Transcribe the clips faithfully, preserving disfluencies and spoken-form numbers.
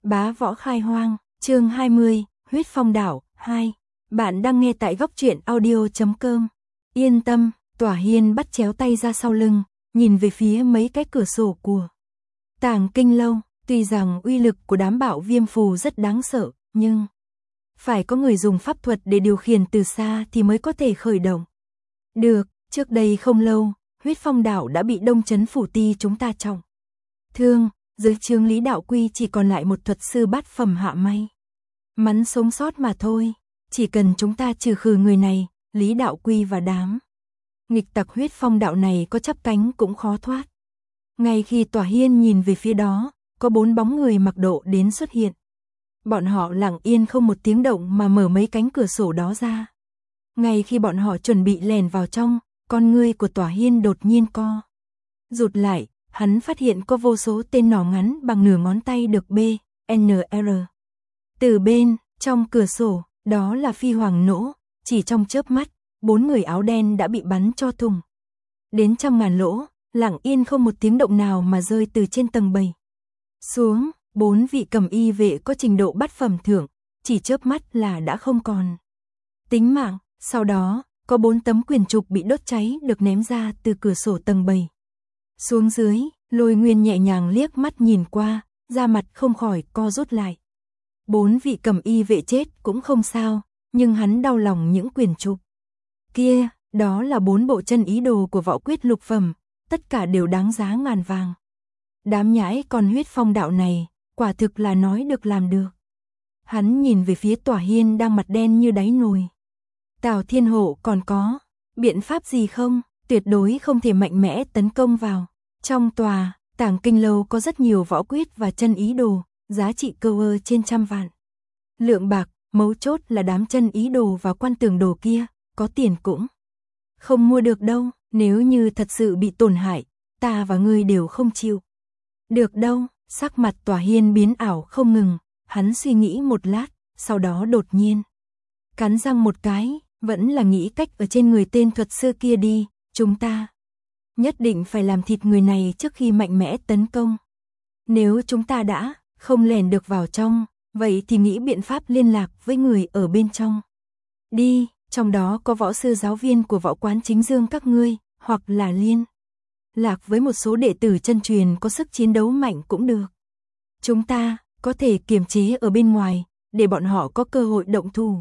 Bá võ khai hoang, chương hai mươi, huyết phong đảo, hai. Bạn đang nghe tại góc truyện audio chấm com. Yên tâm, Tỏa Hiên bắt chéo tay ra sau lưng, nhìn về phía mấy cái cửa sổ của Tàng Kinh Lâu. Tuy rằng uy lực của đám bạo viêm phù rất đáng sợ, nhưng phải có người dùng pháp thuật để điều khiển từ xa thì mới có thể khởi động. Được, trước đây không lâu, huyết phong đảo đã bị Đông Chấn Phủ Ti chúng ta trọng thương, dưới trướng Lý Đạo Quy chỉ còn lại một thuật sư bát phẩm hạ may mắn sống sót mà thôi. Chỉ cần chúng ta trừ khử người này, Lý Đạo Quy và đám nghịch tặc huyết phong đạo này có chắp cánh cũng khó thoát. Ngay khi Tỏa Hiên nhìn về phía đó, có bốn bóng người mặc độ đến xuất hiện. Bọn họ lặng yên không một tiếng động mà mở mấy cánh cửa sổ đó ra. Ngay khi bọn họ chuẩn bị lèn vào trong, con ngươi của Tỏa Hiên đột nhiên co rụt lại, hắn phát hiện có vô số tên nỏ ngắn bằng nửa ngón tay được B, N, R. Từ bên, trong cửa sổ, đó là phi hoàng nỗ, chỉ trong chớp mắt, bốn người áo đen đã bị bắn cho thùng. Đến trăm ngàn lỗ, lặng yên không một tiếng động nào mà rơi từ trên tầng bảy xuống, bốn vị cầm y vệ có trình độ bát phẩm thượng, chỉ chớp mắt là đã không còn tính mạng. Sau đó, có bốn tấm quyền trục bị đốt cháy được ném ra từ cửa sổ tầng bảy xuống dưới. Lôi Nguyên nhẹ nhàng liếc mắt nhìn qua, da mặt không khỏi co rút lại. Bốn vị cầm y vệ chết cũng không sao, nhưng hắn đau lòng những quyền trục kia, đó là bốn bộ chân ý đồ của võ quyết lục phẩm, tất cả đều đáng giá ngàn vàng. Đám nhãi con huyết phong đạo này, quả thực là nói được làm được. Hắn nhìn về phía Tỏa Hiên đang mặt đen như đáy nồi. Tào Thiên Hộ còn có biện pháp gì không? Tuyệt đối không thể mạnh mẽ tấn công vào. Trong tòa Tàng Kinh Lâu có rất nhiều võ quyết và chân ý đồ, giá trị cơ ơ trên trăm vạn lượng bạc, mấu chốt là đám chân ý đồ và quan tường đồ kia, có tiền cũng không mua được đâu. Nếu như thật sự bị tổn hại, ta và ngươi đều không chịu được đâu. Sắc mặt Tỏa Hiên biến ảo không ngừng, hắn suy nghĩ một lát, sau đó đột nhiên cắn răng một cái, vẫn là nghĩ cách ở trên người tên thuật sư kia đi. Chúng ta nhất định phải làm thịt người này trước khi mạnh mẽ tấn công. Nếu chúng ta đã không lèn được vào trong, vậy thì nghĩ biện pháp liên lạc với người ở bên trong đi, trong đó có võ sư giáo viên của võ quán Chính Dương các ngươi, hoặc là liên lạc với một số đệ tử chân truyền có sức chiến đấu mạnh cũng được. Chúng ta có thể kiềm chế ở bên ngoài, để bọn họ có cơ hội động thủ.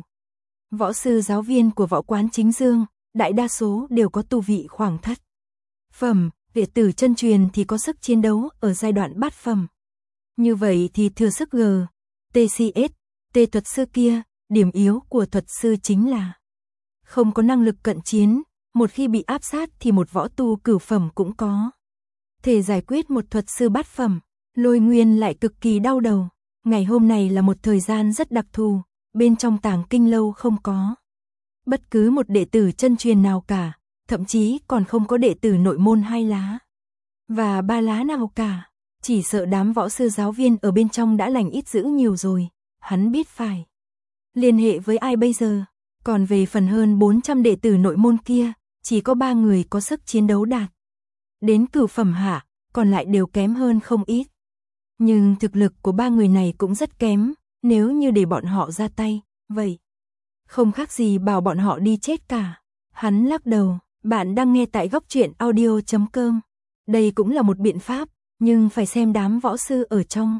Võ sư giáo viên của võ quán Chính Dương, đại đa số đều có tu vị khoảng thất phẩm, đệ tử chân truyền thì có sức chiến đấu ở giai đoạn bát phẩm. Như vậy thì thừa sức G, T C S, T thuật sư kia, điểm yếu của thuật sư chính là không có năng lực cận chiến, một khi bị áp sát thì một võ tu cửu phẩm cũng có thể giải quyết một thuật sư bát phẩm. Lôi Nguyên lại cực kỳ đau đầu, ngày hôm này là một thời gian rất đặc thù, bên trong Tàng Kinh Lâu không có bất cứ một đệ tử chân truyền nào cả, thậm chí còn không có đệ tử nội môn hai lá và ba lá nào cả. Chỉ sợ đám võ sư giáo viên ở bên trong đã lành ít dữ nhiều rồi, hắn biết phải liên hệ với ai bây giờ. Còn về phần hơn bốn trăm đệ tử nội môn kia, chỉ có ba người có sức chiến đấu đạt đến cửu phẩm hạ, còn lại đều kém hơn không ít. Nhưng thực lực của ba người này cũng rất kém, nếu như để bọn họ ra tay, vậy không khác gì bảo bọn họ đi chết cả. Hắn lắc đầu, bạn đang nghe tại góc truyện audio chấm com. Đây cũng là một biện pháp, nhưng phải xem đám võ sư ở trong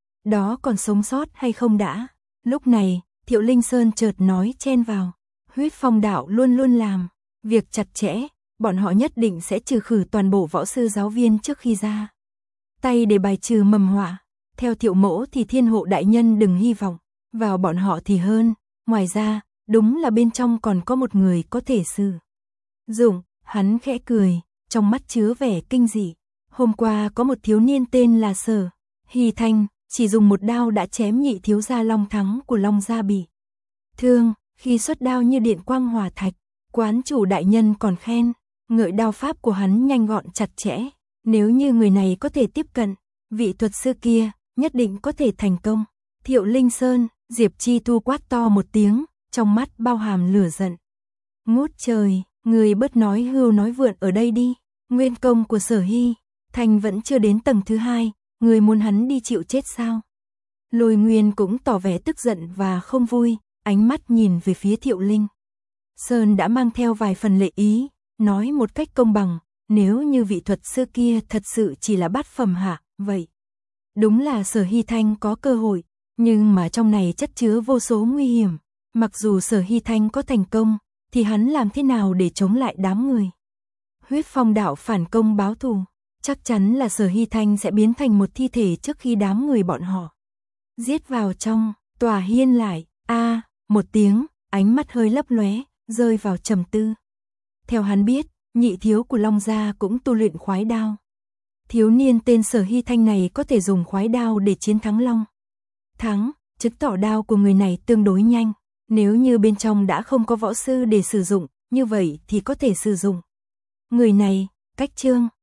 đó còn sống sót hay không đã. Lúc này, Thiệu Linh Sơn chợt nói chen vào. Huyết phong đạo luôn luôn làm việc chặt chẽ, bọn họ nhất định sẽ trừ khử toàn bộ võ sư giáo viên trước khi ra tay để bài trừ mầm họa. Theo Thiệu mỗ thì Thiên Hộ đại nhân đừng hy vọng vào bọn họ thì hơn. Ngoài ra, đúng là bên trong còn có một người có thể sử dụng. Hắn khẽ cười, trong mắt chứa vẻ kinh dị. Hôm qua có một thiếu niên tên là Sở Hy Thanh, chỉ dùng một đao đã chém nhị thiếu gia Long Thắng của Long gia bị thương, khi xuất đao như điện quang hỏa thạch. Quán chủ đại nhân còn khen ngợi đao pháp của hắn nhanh gọn chặt chẽ. Nếu như người này có thể tiếp cận vị thuật sư kia, nhất định có thể thành công. Thiệu Linh Sơn, Diệp Chi Thu quát to một tiếng, trong mắt bao hàm lửa giận. Ngút trời, người bớt nói hưu nói vượn ở đây đi. Nguyên công của Sở Hy Thanh vẫn chưa đến tầng thứ hai, người muốn hắn đi chịu chết sao? Lôi Nguyên cũng tỏ vẻ tức giận và không vui, ánh mắt nhìn về phía Thiệu Linh. Sơn đã mang theo vài phần lệ ý, nói một cách công bằng, nếu như vị thuật sư kia thật sự chỉ là bát phẩm hạ, vậy đúng là Sở Hy Thanh có cơ hội, nhưng mà trong này chất chứa vô số nguy hiểm, mặc dù Sở Hy Thanh có thành công, thì hắn làm thế nào để chống lại đám người? Huyết Phong đạo phản công báo thù, chắc chắn là Sở Hy Thanh sẽ biến thành một thi thể trước khi đám người bọn họ giết vào trong tòa hiên lại. A, một tiếng, ánh mắt hơi lấp lóe, rơi vào trầm tư. Theo hắn biết, nhị thiếu của Long gia cũng tu luyện khoái đao. Thiếu niên tên Sở Hy Thanh này có thể dùng khoái đao để chiến thắng Long Thắng, chứng tỏ đao của người này tương đối nhanh. Nếu như bên trong đã không có võ sư để sử dụng, như vậy thì có thể sử dụng người này. Cách chương